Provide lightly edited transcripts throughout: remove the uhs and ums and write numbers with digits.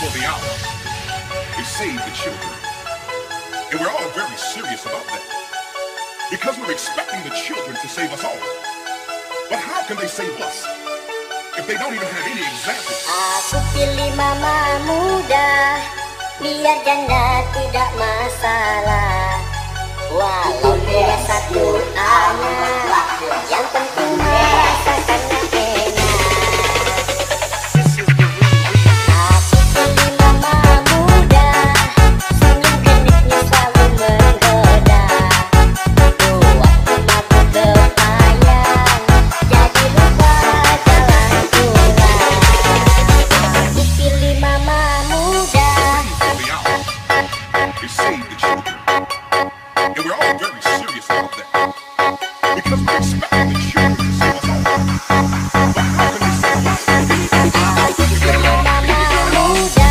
for the hour is save the children. And we're all very serious about that. Because we're expecting the children to save us all. But how can they save us if they don't even have any examples? Aku pilih mama muda, biar janda tidak masalah. Walau dia satu anak, yang penting merasakannya enak. Aku pilih mama muda, senyum geniknya selalu menggoda. Buatku mabuk kepayang, jadi lupa jalan pulang. Aku pilih mama muda. We save the children. And we're all very serious about that. Because we're expecting the children to save us all. But how can they save us? Aku pilih mama muda.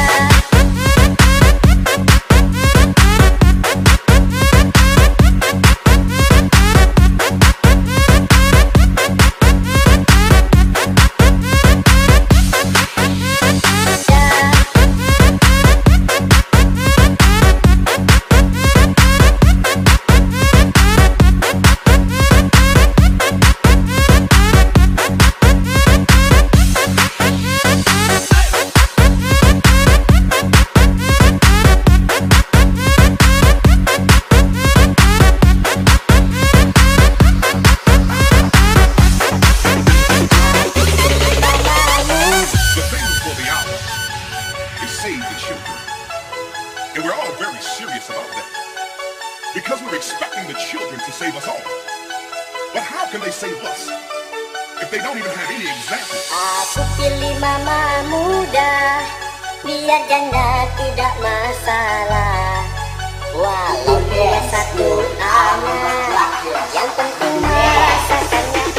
Save the children. And we're all very serious about that. Because we're expecting the children to save us all. But how can they save us if they don't even have any examples? Aku pilih mama muda, biar janda tidak masalah. Walau dia satu anak, yang penting merasakannya enak.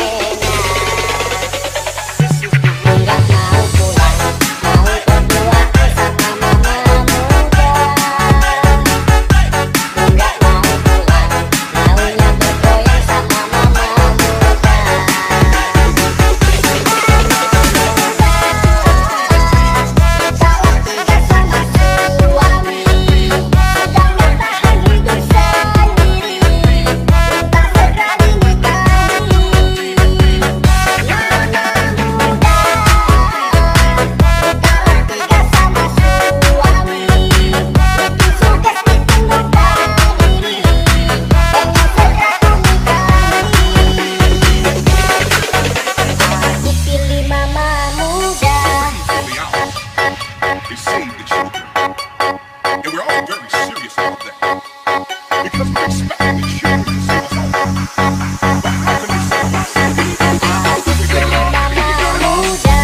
Enggak mau pulang, mau berduaan sama mama muda. Enggak mau pulang, maunya bergoyang sama mama muda. Kalau tidak sama suami, sedang bertahan hidup sendiri. Entah segera dinikahi. Mama muda, kalau tidak sama suami, bikin suges bikin lupa diri. Pengen segera dinikahi. Aku pilih mama muda. We save the children. And we're all very serious about that. Because we're expecting the children to save us all. But how can they save us? Aku pilih mama muda.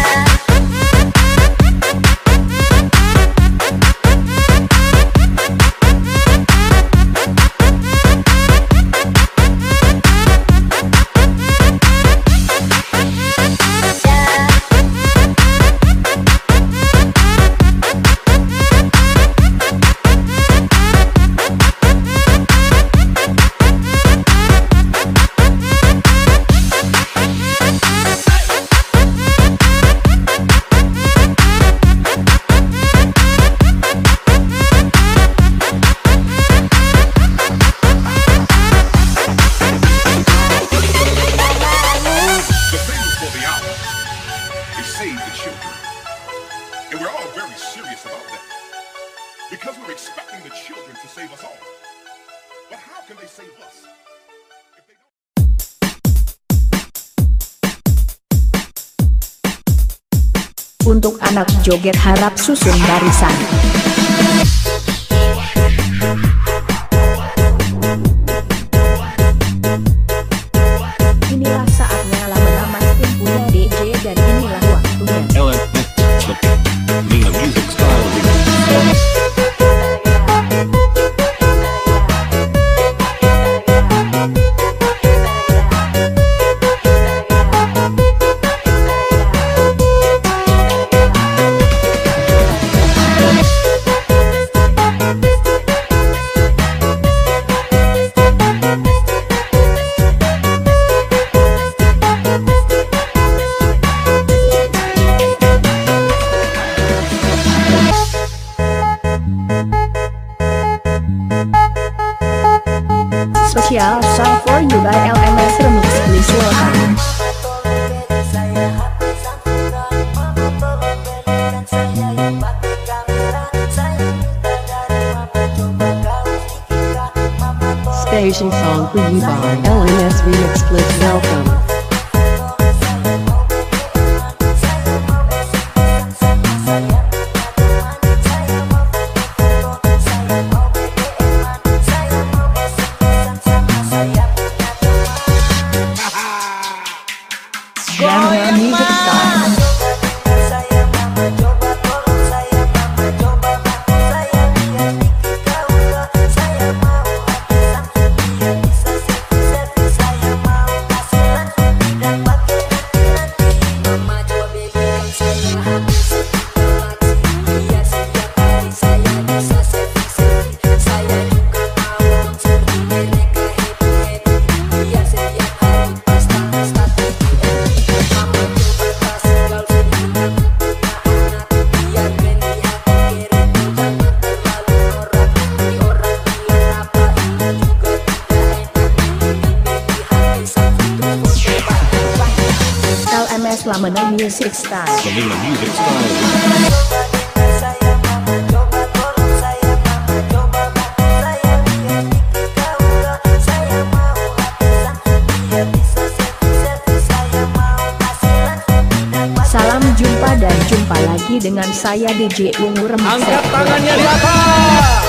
The thing for the hour is save the children. And we're all very serious about that. Because we're expecting the children to save us all. But how can they save us if they don't? Untuk anak joget harap susun barisan. Inilah saatnya lama-lama tim punya DJ dan inilah waktunya. Mina Music Style Remix. Special song for you by LMS Remix. Please welcome. Special song for you by LMS Remix. Please welcome. Genre Music Style. LMS Lamena Music Style. Lamena Music Style. Salam jumpa dan jumpa lagi dengan saya DJ Ungu Remix. Angkat tangannya di atas.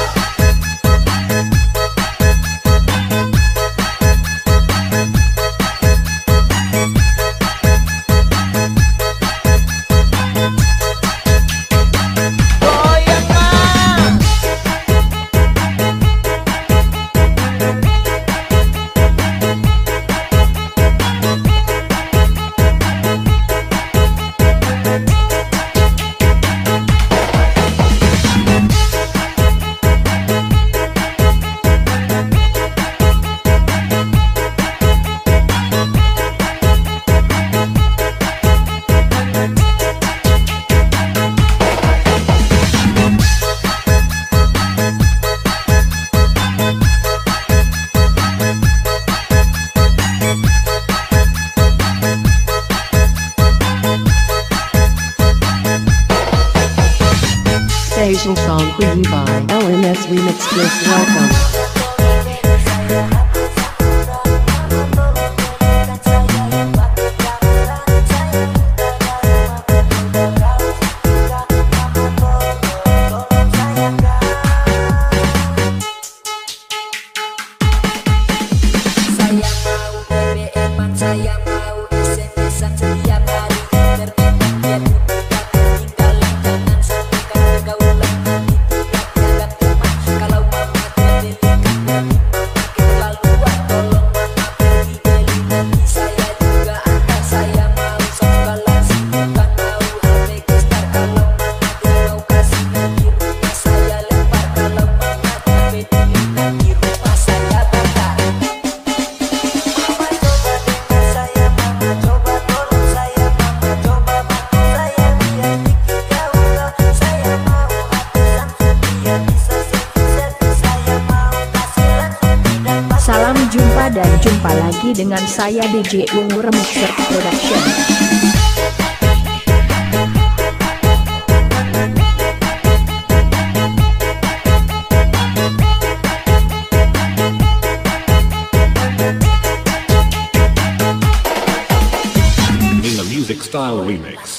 Special song for you by LMS Remix. Please welcome. Saya mau SMS-an setiap hari terkadang dia ketinggalan jangan sampai kau pergaulan nanti tidak teman kalau mama terdelik nanti mama keterlaluan tolong mama pergi beli nanti saya juga antar saya mau sekolah bukan mau HP gestar kalau mama dia mau kasih nanti rumah saya lempar kalau mama HP delik nanti rumah saya bakar. Salam jumpa dan jumpa lagi dengan saya DJ Ungu Remixer Production. In the Music Style Remix.